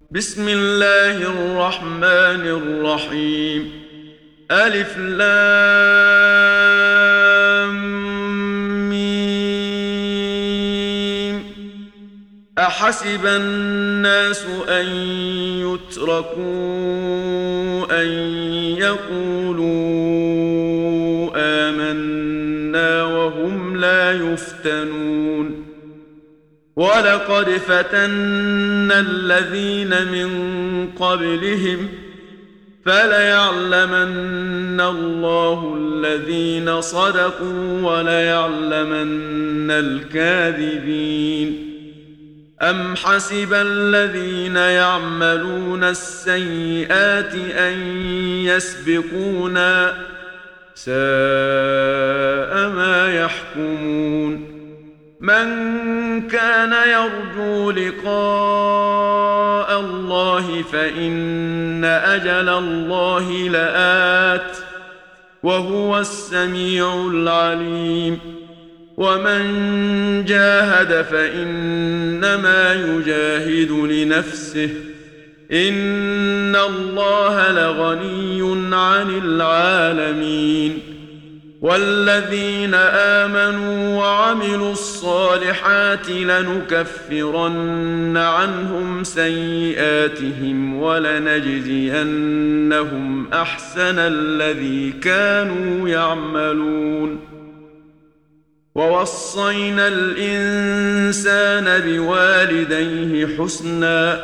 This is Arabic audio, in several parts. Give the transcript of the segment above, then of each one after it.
بسم الله الرحمن الرحيم. ألف لام ميم. أحسب الناس أن يتركوا أن يقولوا آمنا وهم لا يفتنون. ولقد فتنا الذين من قبلهم فليعلمن الله الذين صدقوا وليعلمن الكاذبين. أم حسب الذين يعملون السيئات أن يسبقونا ساء ما يحكمون. من كان يرجو لقاء الله فإن أجل الله لآت وهو السميع العليم. ومن جاهد فإنما يجاهد لنفسه إن الله لغني عن العالمين. والذين آمنوا وعملوا الصالحات لنكفرن عنهم سيئاتهم ولنجزينهم أحسن الذي كانوا يعملون. ووصينا الإنسان بوالديه حسنا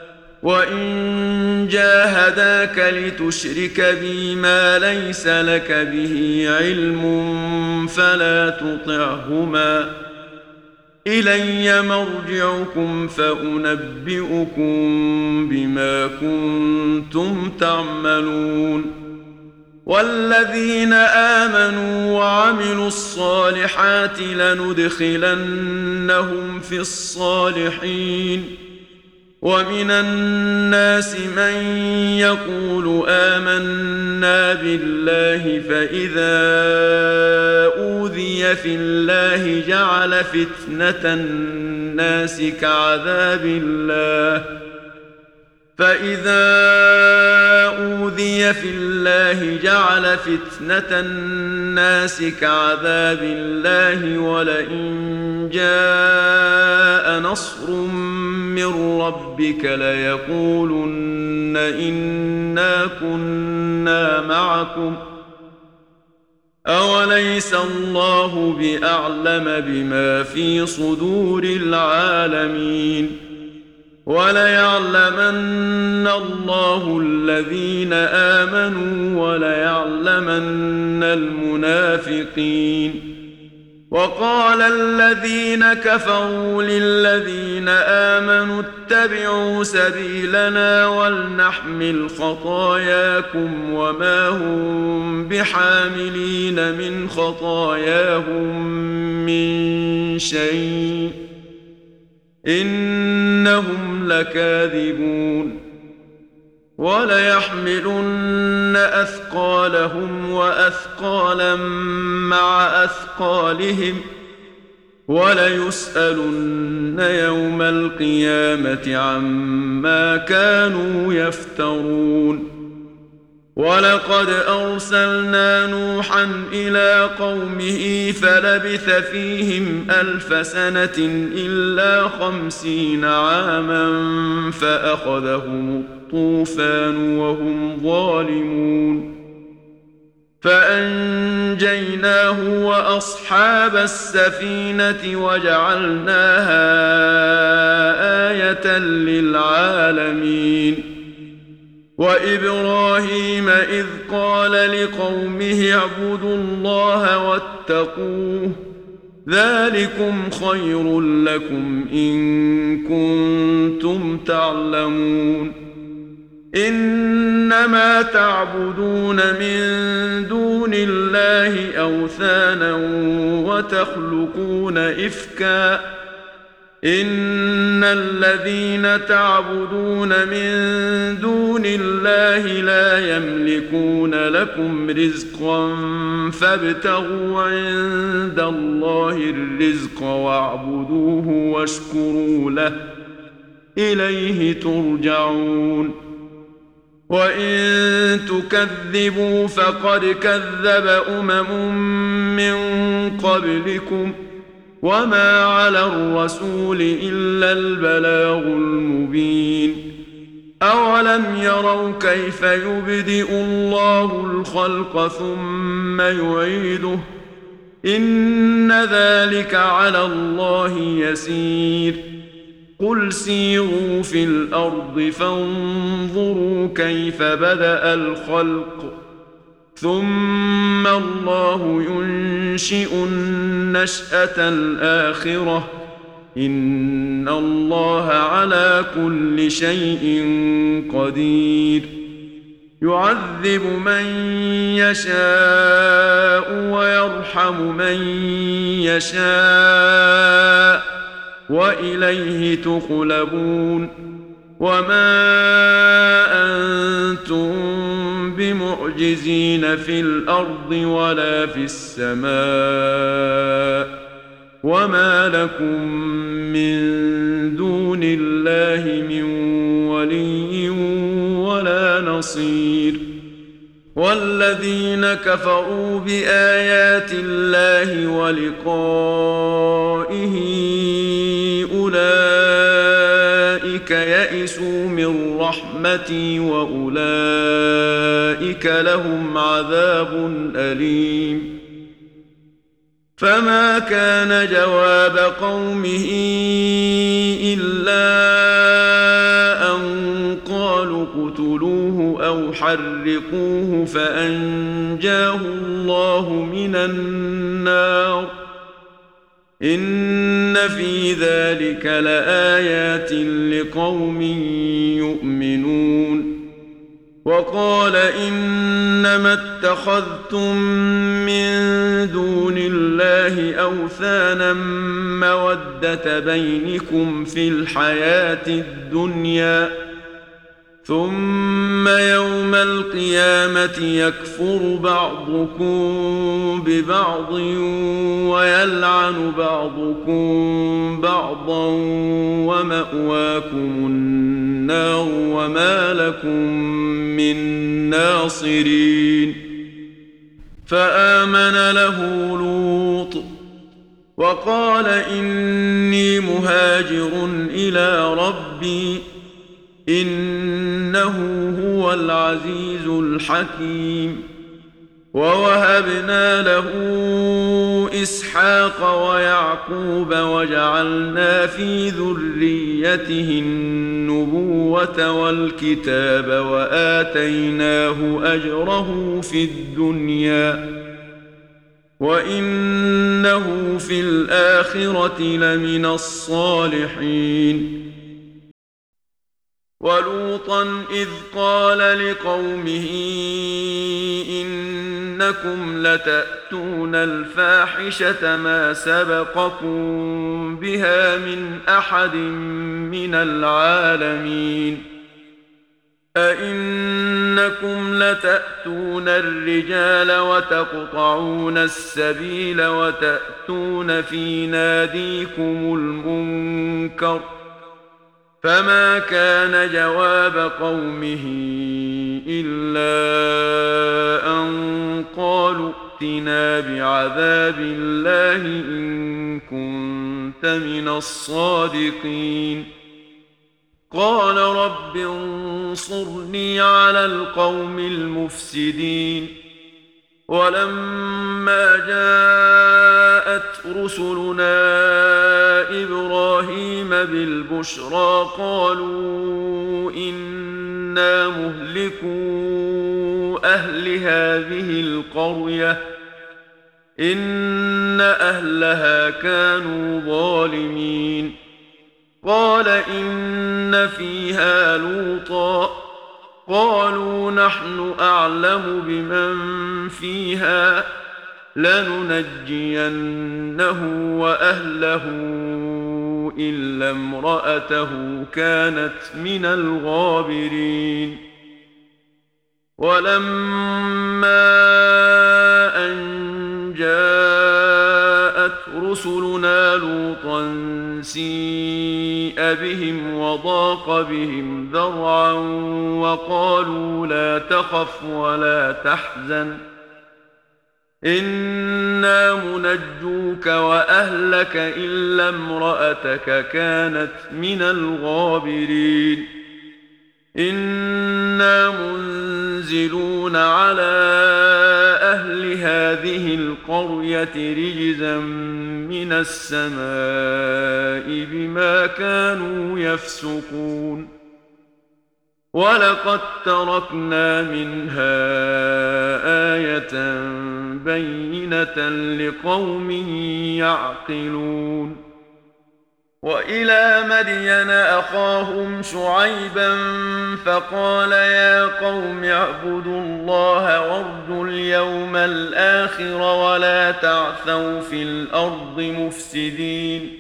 وإن جاهداك لتشرك بي ما ليس لك به علم فلا تطعهما إلي مرجعكم فأنبئكم بما كنتم تعملون. والذين آمنوا وعملوا الصالحات لندخلنهم في الصالحين. ومن الناس من يقول آمنا بالله فإذا أوذي في الله جعل فتنة الناس كعذاب الله ولئن جاء نصر من ربك ليقولن إنا كنا معكم أوليس الله بأعلم بما في صدور العالمين. وليعلمن الله الذين آمنوا وليعلمن المنافقين. وقال الذين كفروا للذين آمنوا اتبعوا سبيلنا ولنحمل خطاياكم وما هم بحاملين من خطاياهم من شيء إنهم لكاذبون. وليحملن أثقالهم وأثقالا مع أثقالهم وليسألن يوم القيامة عما كانوا يفترون. ولقد أرسلنا نوحا إلى قومه فلبث فيهم 1000 سنة إلا 50 عاما فأخذهم الطوفان وهم ظالمون. فأنجيناه وأصحاب السفينة وجعلناها آية للعالمين. وإبراهيم إذ قال لقومه اعبدوا الله واتقوه ذلكم خير لكم إن كنتم تعلمون. إنما تعبدون من دون الله أوثانا وتخلقون إفكا إن الذين تعبدون من دون الله لا يملكون لكم رزقا فابتغوا عند الله الرزق واعبدوه واشكروا له إليه ترجعون وإن تكذبوا فقد كذب من قبلكم وما على الرسول إلا البلاغ المبين أولم يروا كيف يبدئ الله الخلق ثم يعيده إن ذلك على الله يسير قل سيروا في الأرض فانظروا كيف بدأ الخلق ثم الله ينشئ النشأة الآخرة إن الله على كل شيء قدير يعذب من يشاء ويرحم من يشاء وإليه تقلبون وما أنتم بمعجزين في الأرض ولا في السماء وما لكم من دون الله من ولي ولا نصير والذين كفروا بآيات الله ولقائه أولئك يئسوا من رحمتي وأولئك لهم عذاب أليم فما كان جواب قومه إلا أن قالوا اقتلوه أو حرقوه فأنجاه الله من النار إن في ذلك لآيات لقوم يؤمنون وقال إنما اتخذتم من دون الله أوثانا مودة بينكم في الحياة الدنيا ثم يوم القيامة يكفر بعضكم ببعض ويلعن بعضكم بعضا ومأواكم النار وما لكم من ناصرين فآمن له لوط وقال إني مهاجر إلى ربي إنه هو العزيز الحكيم ووهبنا له إسحاق ويعقوب وجعلنا في ذريته النبوة والكتاب وآتيناه أجره في الدنيا وإنه في الآخرة لمن الصالحين ولوطا إذ قال لقومه إنكم لتأتون الفاحشة ما سبقكم بها من أحد من العالمين أئنكم لتأتون الرجال وتقطعون السبيل وتأتون في ناديكم المنكر فما كان جواب قومه إلا أن قالوا ائتنا بعذاب الله إن كنت من الصادقين قال رب انصرني على القوم المفسدين ولما جاءت رسلنا إبراهيم بالبشرى قالوا إنا مهلكو أهل هذه القرية إن أهلها كانوا ظالمين قال إن فيها لوطا قالوا نحن أعلم بمن فيها لننجينه وأهله إلا امرأته كانت من الغابرين ولما أن جاءت رسلنا لوطا سيء بهم وضاق بهم ذرعا وقالوا لا تخف ولا تحزن إنا منجوك وأهلك إلا امرأتك كانت من الغابرين إنا منزلون على أهل هذه القرية رجزا من السماء بما كانوا يفسقون ولقد تركنا منها آية بينة لقوم يعقلون وإلى مدين أخاهم شعيبا فقال يا قوم اعبدوا الله وارجوا اليوم الآخر ولا تعثوا في الأرض مفسدين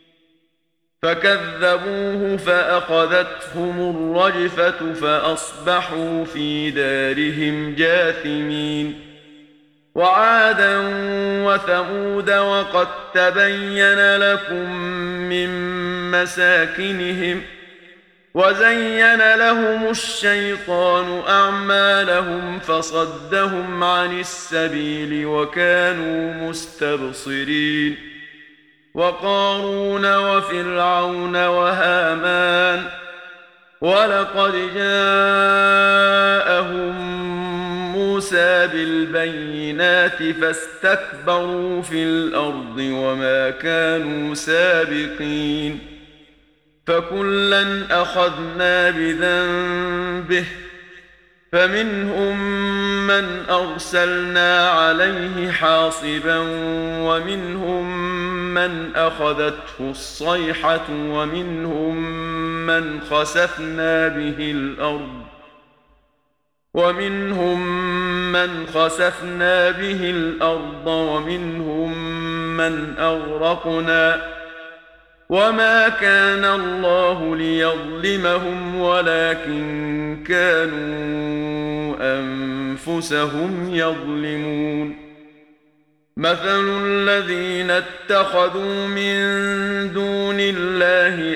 فكذبوه فأخذتهم الرجفة فأصبحوا في دارهم جاثمين وعادا وثمود وقد تبين لكم من مساكنهم وزين لهم الشيطان أعمالهم فصدهم عن السبيل وكانوا مستبصرين وقارون وفرعون وهامان ولقد جاءهم موسى بالبينات فاستكبروا في الأرض وما كانوا سابقين فكلا أخذنا بذنبه فمنهم من أرسلنا عليه حاصبا ومنهم من أخذته الصيحة ومنهم من خسفنا به الأرض ومنهم من أغرقنا وما كان الله ليظلمهم ولكن كانوا أنفسهم يظلمون مثل الذين اتخذوا من دون الله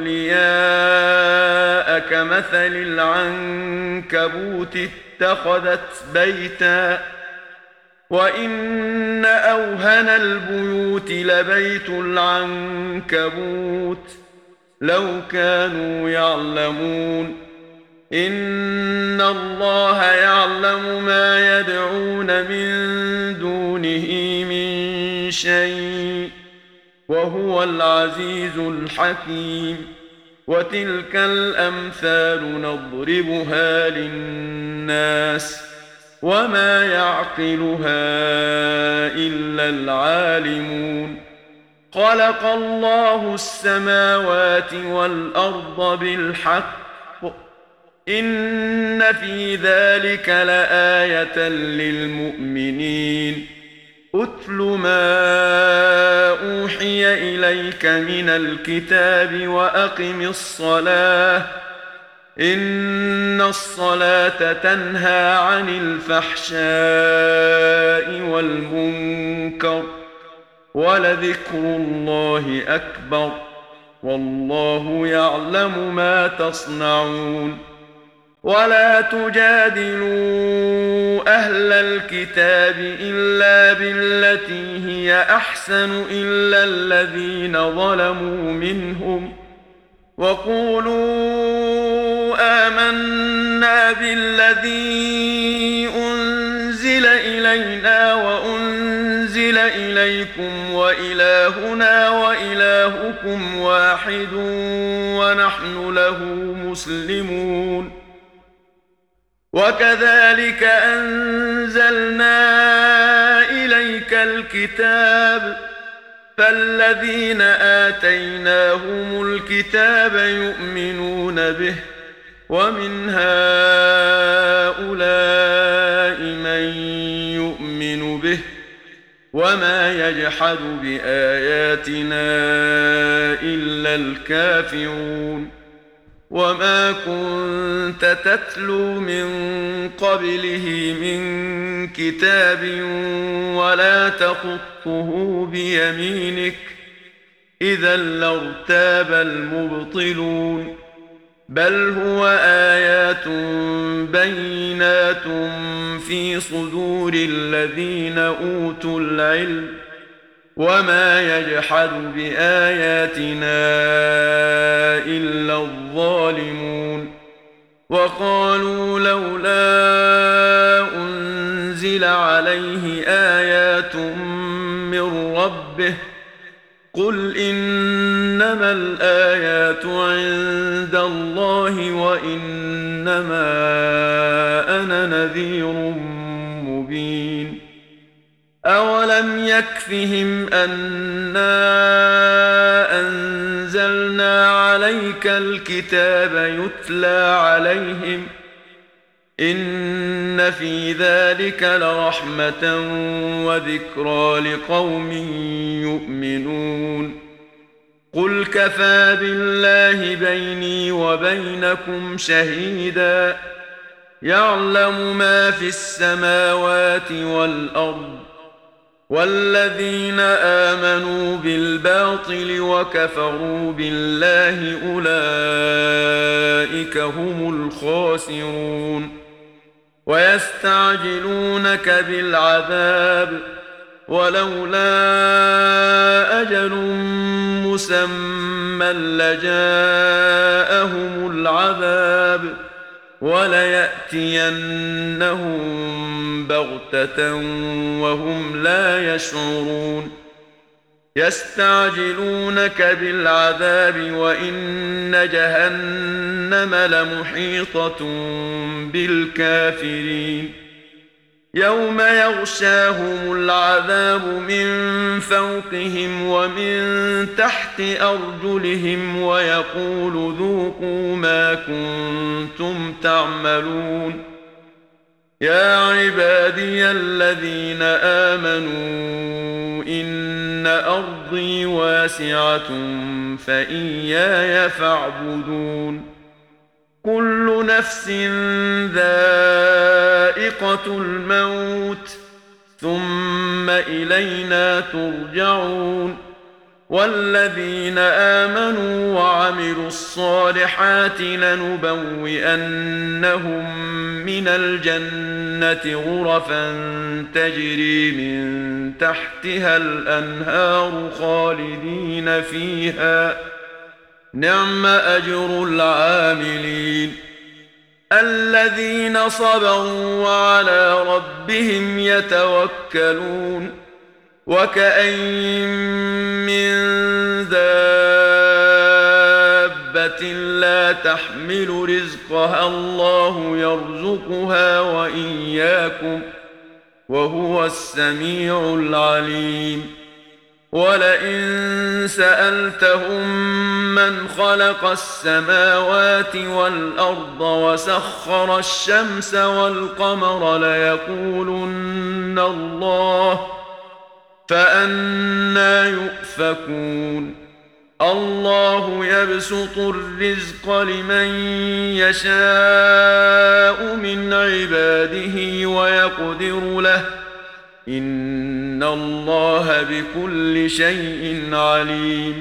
أولياء كمثل العنكبوت اتخذت بيتا وإن أوهن البيوت لبيت العنكبوت لو كانوا يعلمون إن الله يعلم ما يدعون من دونه من شيء وهو العزيز الحكيم وتلك الأمثال نضربها للناس وما يعقلها إلا العالمون خلق الله السماوات والأرض بالحق إن في ذلك لآية للمؤمنين أتل ما أوحي إليك من الكتاب وأقم الصلاة إن الصلاة تنهى عن الفحشاء والمنكر ولذكر الله أكبر والله يعلم ما تصنعون ولا تجادلوا أهل الكتاب إلا بالتي هي أحسن إلا الذين ظلموا منهم وقولوا آمنا بالذي أنزل إلينا وأنزل إليكم وإلهنا وإلهكم واحد ونحن له مسلمون وكذلك أنزلنا إليك الكتاب فالذين آتيناهم الكتاب يؤمنون به ومن هؤلاء من يؤمن به وما يجحد بآياتنا إلا الكافرون وما كنت تتلو من قبله من كتاب ولا تخطه بيمينك إذا لارتاب المبطلون بل هو آيات بينات في صدور الذين أوتوا العلم وما يجحد بآياتنا إلا الظالمون وقالوا لولا أنزل عليه آيات من ربه قل إنما الآيات عند الله وإنما أنا نذير مبين أولم يكفهم أنا أنزلنا عليك الكتاب يتلى عليهم إن في ذلك لرحمة وذكرى لقوم يؤمنون قل كفى بالله بيني وبينكم شهيدا يعلم ما في السماوات والأرض والذين آمنوا بالباطل وكفروا بالله أولئك هم الخاسرون ويستعجلونك بالعذاب ولولا أجل مسمى لجاءهم العذاب وليأتينهم بغتة وهم لا يشعرون يستعجلونك بالعذاب وإن جهنم لمحيطة بالكافرين يوم يغشاهم العذاب من فوقهم ومن تحت أرجلهم ويقول ذوقوا ما كنتم تعملون يا عبادي الذين آمنوا إن أرضي واسعة فإياي فاعبدون كل نفس ذائقة الموت ثم إلينا ترجعون والذين آمنوا وعملوا الصالحات لنبوئنهم من الجنة غرفا تجري من تحتها الأنهار خالدين فيها نعم أجر العاملين الذين صبروا وعلى ربهم يتوكلون وكأين من دابة لا تحمل رزقها الله يرزقها وإياكم وهو السميع العليم ولئن سألتهم من خلق السماوات والأرض وسخر الشمس والقمر ليقولن الله فأنى يؤفكون الله يبسط الرزق لمن يشاء من عباده ويقدر له إن الله بكل شيء عليم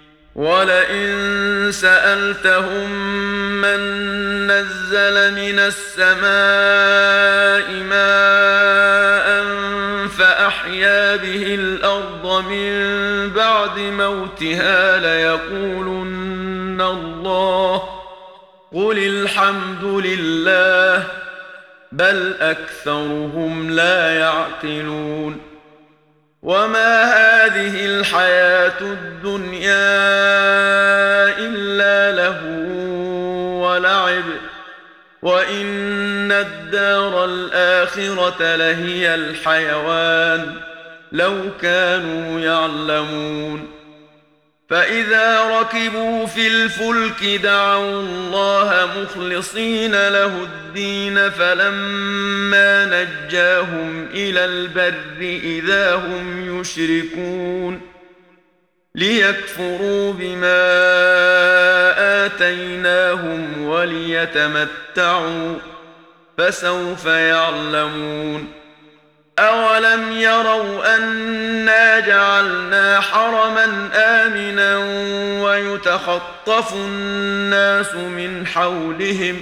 ولئن سألتهم من نزل من السماء ماء فأحيا به الأرض من بعد موتها ليقولن الله قل الحمد لله بل أكثرهم لا يعقلون وما هذه الحياة الدنيا إلا لهو ولعب وإن الدار الآخرة لهي الحيوان لو كانوا يعلمون فإذا ركبوا في الفلك دعوا الله مخلصين له الدين فلما نجاهم إلى البر إذا هم يشركون ليكفروا بما آتيناهم وليتمتعوا فسوف يعلمون أولم يروا أنا جعلنا حرما آمنا ويتخطف الناس من حولهم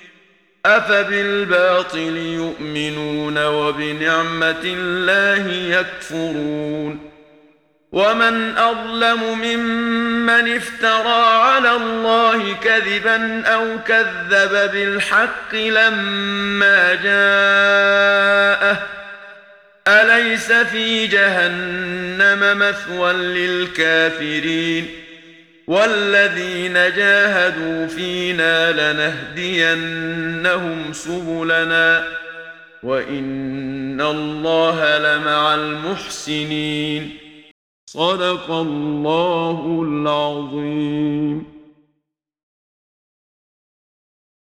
أفبالباطل يؤمنون وبنعمة الله يكفرون ومن أظلم ممن افترى على الله كذبا أو كذب بالحق لما جاءه أليس في جهنم مثوى للكافرين والذين جاهدوا فينا لنهدينهم سبلنا وإن الله لمع المحسنين صدق الله العظيم.